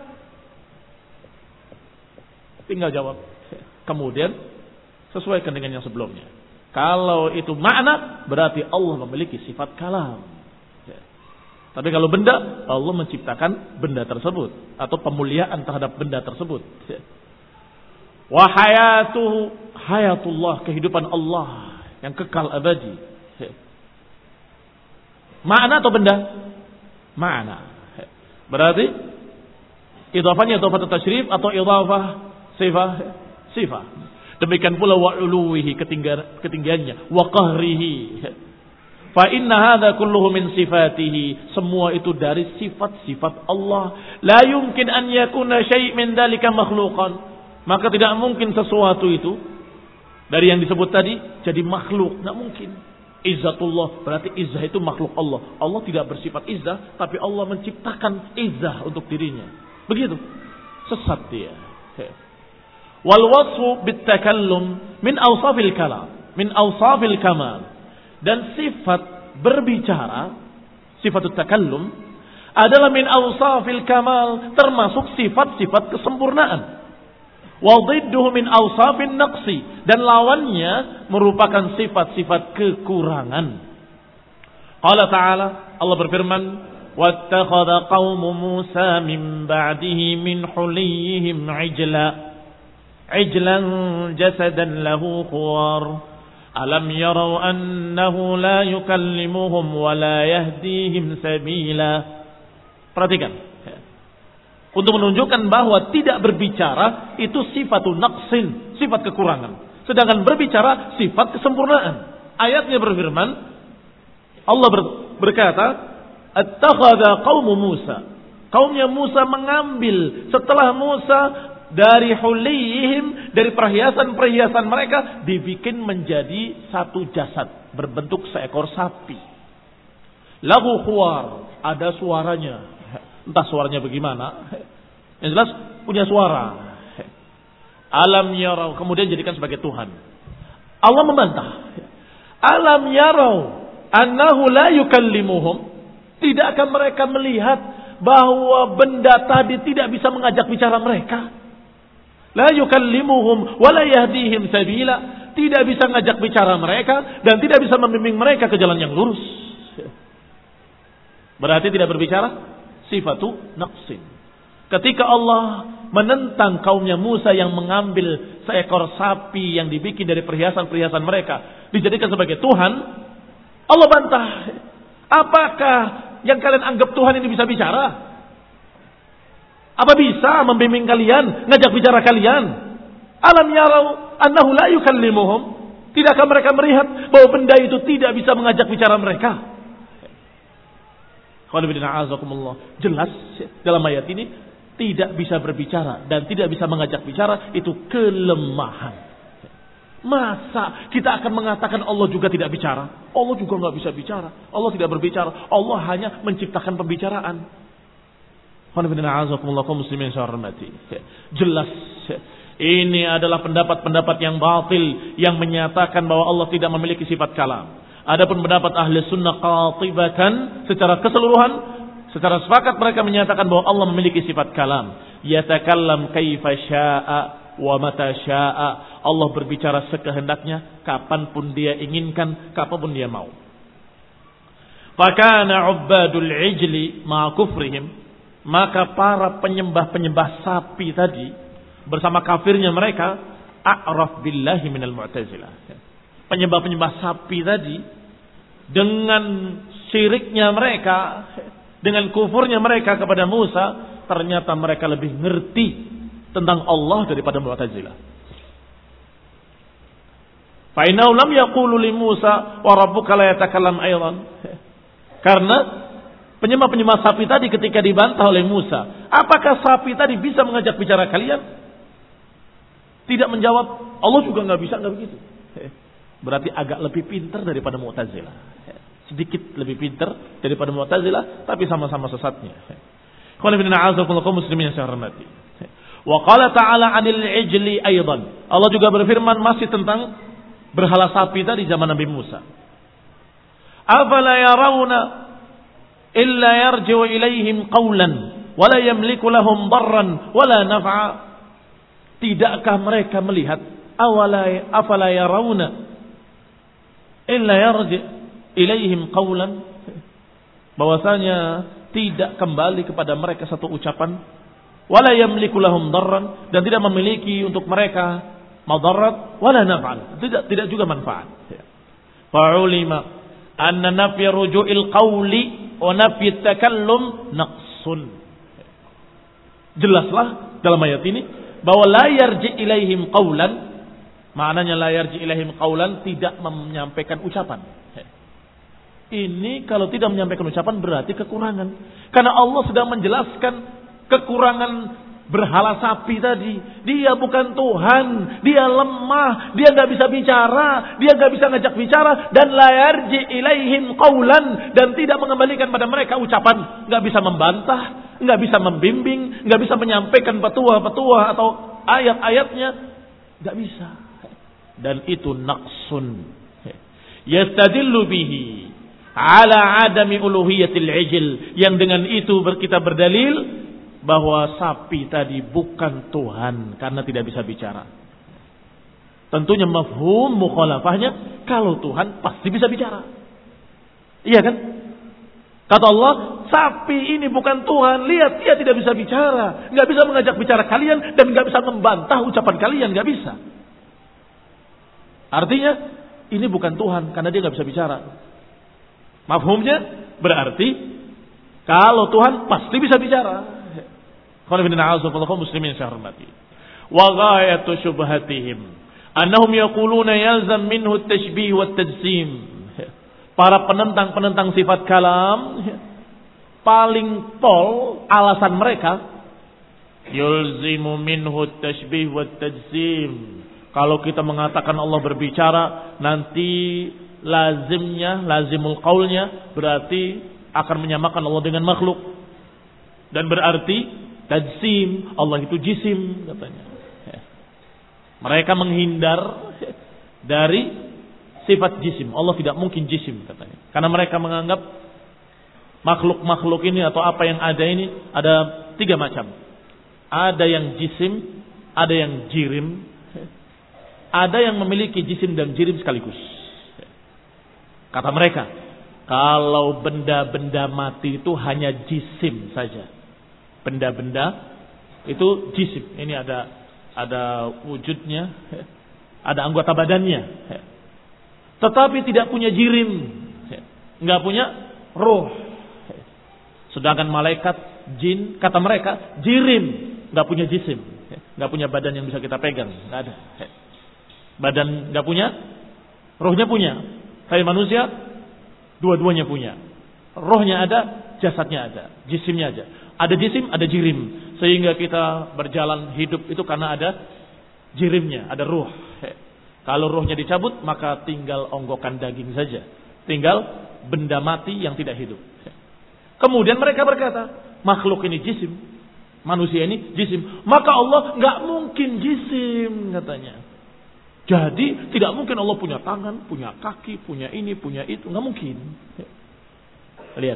Tinggal jawab. Kemudian sesuaikan dengan yang sebelumnya. Kalau itu makna, berarti Allah memiliki sifat kalam. Tapi kalau benda, Allah menciptakan benda tersebut atau pemuliaan terhadap benda tersebut. Wa hayatuhu, hayatullah, kehidupan Allah yang kekal abadi. Makna atau benda? Makna. Berarti idhafahnya idhafah tasyrif atau idhafah sifah? Sifah. Demikian pula wa uluwihi, ketinggiannya, wa qahrihi. Fa inna hadza kulluhu min sifatihi, semua itu dari sifat-sifat Allah. La yumkin an yakuna syai' min dzalika makhluqan, maka tidak mungkin sesuatu itu dari yang disebut tadi jadi makhluk, enggak mungkin. Izzatullah, berarti izzah itu makhluk Allah. Allah tidak bersifat izzah, tapi Allah menciptakan izzah untuk dirinya. Begitu. Sesat dia. Wal wasfu bit takallum min awsafil kalam, min awsafil kamal. Dan sifat berbicara, sifat takallum adalah min awsafil kamal, termasuk sifat-sifat kesempurnaan. Wa dhidduhu min awsafin naqsi, dan lawannya merupakan sifat-sifat kekurangan. Qala ta'ala, Allah berfirman, wattakhadha qaumu Musa min ba'dihi min huliyihim ijla ijlan jasadan lahu khuwar alam yarau annahu la yukallimuhum wa la yahdihim sabila. Perhatikan, untuk menunjukkan bahwa tidak berbicara itu sifatun naqsin, sifat kekurangan. Sedangkan berbicara sifat kesempurnaan. Ayatnya berfirman, Allah berkata, attakhadha qaumu Musa. Kaumnya Musa mengambil setelah Musa dari huliyihim, dari perhiasan-perhiasan mereka, dibikin menjadi satu jasad berbentuk seekor sapi. Lahu khuwar, ada suaranya. Entah suaranya bagaimana, yang jelas punya suara. Alam yarau, kemudian jadikan sebagai Tuhan. Allah membantah. Alam yarau annahu la yukallimuhum, Tidakkah mereka melihat bahwa benda tadi tidak bisa mengajak bicara mereka? La yukallimuhum wa la yahdihim sabila. Tidak bisa ngajak bicara mereka dan tidak bisa membimbing mereka ke jalan yang lurus. Berarti tidak berbicara sifatu naqsin. Ketika Allah menentang kaumnya Musa yang mengambil seekor sapi yang dibikin dari perhiasan-perhiasan mereka dijadikan sebagai Tuhan, Allah bantah. Apakah yang kalian anggap Tuhan ini bisa bicara? Apa bisa membimbing kalian, ngajak bicara kalian? Alam yarau annahu la yukallimuhum. Tidakkah mereka melihat bahwa benda itu tidak bisa mengajak bicara mereka? Jelas dalam ayat ini tidak bisa berbicara dan tidak bisa mengajak bicara itu kelemahan. Masa kita akan mengatakan Allah juga tidak bicara? Allah juga nggak bisa bicara. Allah tidak berbicara. Allah hanya menciptakan pembicaraan. Jelas ini adalah pendapat-pendapat yang batil yang menyatakan bahwa Allah tidak memiliki sifat kalam. Adapun pendapat ahli sunnah qatibatan secara keseluruhan, secara sepakat mereka menyatakan bahwa Allah memiliki sifat kalam. Yatakallam kaifa syaa wa mata syaa. Allah berbicara sekehendaknya, kapanpun dia inginkan, kapanpun dia mau. Fakana ubbadul ijli ma kufrihim, maka para penyembah-penyembah sapi tadi bersama kafirnya mereka, a'raf billahi minal mu'tazilah. Penyembah-penyembah sapi tadi dengan syiriknya mereka, dengan kufurnya mereka kepada Musa, ternyata mereka lebih ngerti tentang Allah daripada Mu'tazilah. Fa innahu lam yaqulu li Musa wa rabbuka la yatakallam aidan. Karena penyembah-penyembah sapi tadi ketika dibantah oleh Musa, apakah sapi tadi bisa mengajak bicara kalian? Tidak menjawab, Allah juga nggak bisa, nggak begitu. Berarti agak lebih pintar daripada Mu'tazilah. Sedikit lebih pintar daripada Mu'tazilah, tapi sama-sama sesatnya. Qul inna a'udzubikum muslimin yang hormati. Wa qala ta'ala 'anil ijli aidan. Allah juga berfirman masih tentang berhala sapi tadi zaman Nabi Musa. Afala yarawna illa yarji'u ilaihim qawlan wa la yamliku lahum darran wa la naf'a. Tidakkah mereka melihat awala afala yarawna illa yarji' ilaihim qawlan, bahwasanya tidak kembali kepada mereka satu ucapan, wala yamliku lahum darran, dan tidak memiliki untuk mereka madarat wala naf'an, tidak tidak juga manfaat. Fa'ulima anna nafya ruju'il qawli wa nafy takallum naqsun. Jelaslah dalam ayat ini bahwa la yarji ilaihim qawlan, maknanya la yarji ilaihim qawlan, tidak menyampaikan ucapan. Ini kalau tidak menyampaikan ucapan berarti kekurangan. Karena Allah sedang menjelaskan kekurangan berhala sapi tadi. Dia bukan Tuhan, dia lemah, dia nggak bisa bicara, dia nggak bisa ngajak bicara, dan la yarji ilaihim qawlan, dan tidak mengembalikan pada mereka ucapan, nggak bisa membantah, nggak bisa membimbing, nggak bisa menyampaikan petua-petua atau ayat-ayatnya, nggak bisa. Dan itu naqsun. Yastadillu bihi ala adami uluhiyatil ijl, yang dengan itu kita berdalil bahwa sapi tadi bukan Tuhan karena tidak bisa bicara. Tentunya mafhum mukhalafahnya, kalau Tuhan pasti bisa bicara. Iya kan? Kata Allah, sapi ini bukan Tuhan. Lihat, dia tidak bisa bicara, nggak bisa mengajak bicara kalian, dan nggak bisa membantah ucapan kalian, nggak bisa. Artinya ini bukan Tuhan karena dia nggak bisa bicara. Mafhumnya berarti kalau Tuhan pasti bisa bicara. Muslimin syahramati. Wa ghayatu syubhatihim annahum yaquluna yalzam minhu at-tashbih wa at-tajsim. Para penentang-penentang sifat kalam paling tol alasan mereka, yulzimu minhu at-tashbih wa at-tajsim. Kalau kita mengatakan Allah berbicara, nanti lazimnya, lazimul qaulnya berarti akan menyamakan Allah dengan makhluk. Dan berarti tajsim, Allah itu jisim katanya. Mereka menghindar dari sifat jisim. Allah tidak mungkin jisim katanya. Karena mereka menganggap Makhluk-makhluk ini atau apa yang ada ini ada tiga macam. Ada yang jisim, ada yang jirim, ada yang memiliki jisim dan jirim sekaligus. Kata mereka, kalau benda-benda mati itu hanya jisim saja. Benda-benda itu jisim. Ini ada ada wujudnya, ada anggota badannya. Tetapi tidak punya jirim, nggak punya roh. Sedangkan malaikat, jin, kata mereka, jirim, nggak punya jisim, nggak punya badan yang bisa kita pegang, nggak ada. Badan nggak punya, rohnya punya. Kayak manusia, dua-duanya punya. Rohnya ada, jasadnya ada, jisimnya ada. Ada jisim, ada jirim. Sehingga kita berjalan hidup itu karena ada jirimnya, ada roh. Kalau rohnya dicabut, maka tinggal onggokan daging saja. Tinggal benda mati yang tidak hidup. Kemudian mereka berkata, makhluk ini jisim, manusia ini jisim. Maka Allah nggak mungkin jisim, katanya. Jadi tidak mungkin Allah punya tangan, punya kaki, punya ini, punya itu, nggak mungkin. Lihat,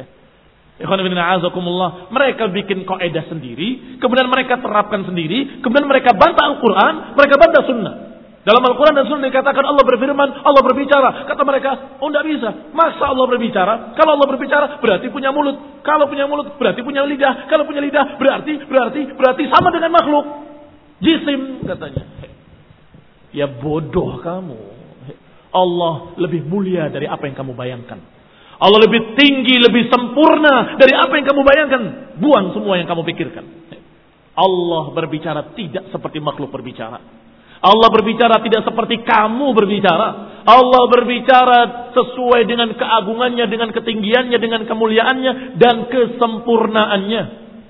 mereka bikin kaidah sendiri, kemudian mereka terapkan sendiri, kemudian mereka bantah Al-Quran, mereka bantah Sunnah. Dalam Al-Quran dan Sunnah dikatakan Allah berfirman, Allah berbicara. Kata mereka, oh tidak bisa. Masa Allah berbicara? Kalau Allah berbicara berarti punya mulut. Kalau punya mulut berarti punya lidah. Kalau punya lidah berarti berarti berarti sama dengan makhluk. Jisim katanya. Ya bodoh kamu. Allah lebih mulia dari apa yang kamu bayangkan. Allah lebih tinggi, lebih sempurna dari apa yang kamu bayangkan. Buang semua yang kamu pikirkan. Allah berbicara tidak seperti makhluk berbicara. Allah berbicara tidak seperti kamu berbicara. Allah berbicara sesuai dengan keagungannya, dengan ketinggiannya, dengan kemuliaannya, dan kesempurnaannya.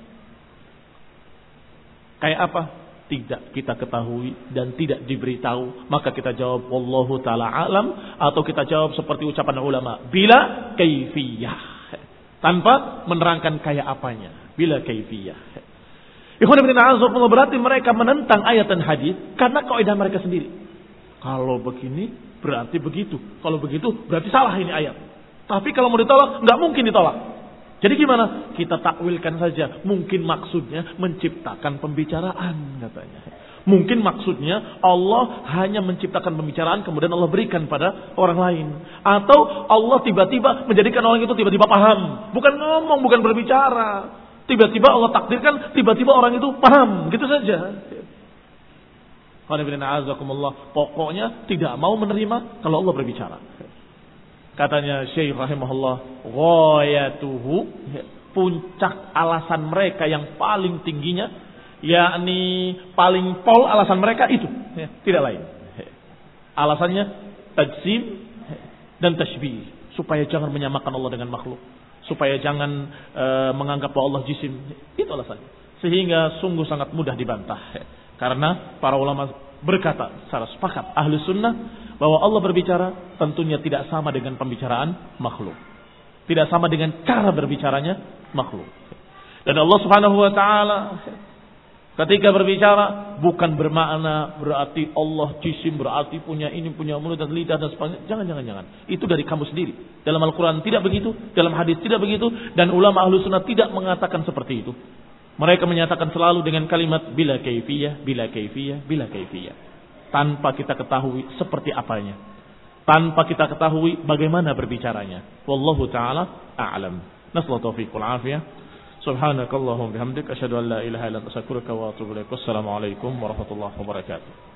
Kayak apa? Tidak kita ketahui dan tidak diberitahu. Maka kita jawab wallahu ta'ala alam. Atau kita jawab seperti ucapan ulama, bila kaifiyah, tanpa menerangkan kayak apanya. Bila kaifiyah. Ikhwan fillah a'azakumullah, berarti mereka menentang ayat dan hadis karena kaidah mereka sendiri. Kalau begini berarti begitu. Kalau begitu berarti salah ini ayat. Tapi kalau mau ditolak, nggak mungkin ditolak. Jadi gimana? Kita takwilkan saja. Mungkin maksudnya menciptakan pembicaraan, katanya. Mungkin maksudnya Allah hanya menciptakan pembicaraan kemudian Allah berikan pada orang lain. Atau Allah tiba-tiba menjadikan orang itu tiba-tiba paham. Bukan ngomong, bukan berbicara. Tiba-tiba Allah takdirkan, tiba-tiba orang itu paham, gitu saja. Pokoknya tidak mau menerima kalau Allah berbicara. Katanya Syekh rahimahullah, ghayatuhu, puncak alasan mereka yang paling tingginya, yakni paling pol alasan mereka itu, tidak lain. Alasannya tajsim dan tashbih, supaya jangan menyamakan Allah dengan makhluk. Supaya jangan e, menganggap bahwa Allah jisim. Itu alasannya. Sehingga sungguh sangat mudah dibantah. Karena para ulama berkata secara sepakat ahli sunnah bahwa Allah berbicara tentunya tidak sama dengan pembicaraan makhluk. Tidak sama dengan cara berbicaranya makhluk. Dan Allah subhanahu wa ta'ala ketika berbicara bukan bermakna berarti Allah jisim, berarti punya ini, punya mulut dan lidah dan sebagainya. Jangan, jangan, jangan. Itu dari kamu sendiri. Dalam Al-Quran tidak begitu, dalam hadis tidak begitu, dan ulama ahlu sunnah tidak mengatakan seperti itu. Mereka menyatakan selalu dengan kalimat bila kaifiyah, bila kaifiyah, bila kaifiyah. Tanpa kita ketahui seperti apanya. Tanpa kita ketahui bagaimana berbicaranya. Wallahu ta'ala a'lam. Nasallahu taufiq wal afiyah. Subhanakallahumma bihamdik asyhadu an la ilaha illa anta astaghfiruka wa atubu ilaik. Wassalamu alaikum warahmatullahi wabarakatuh.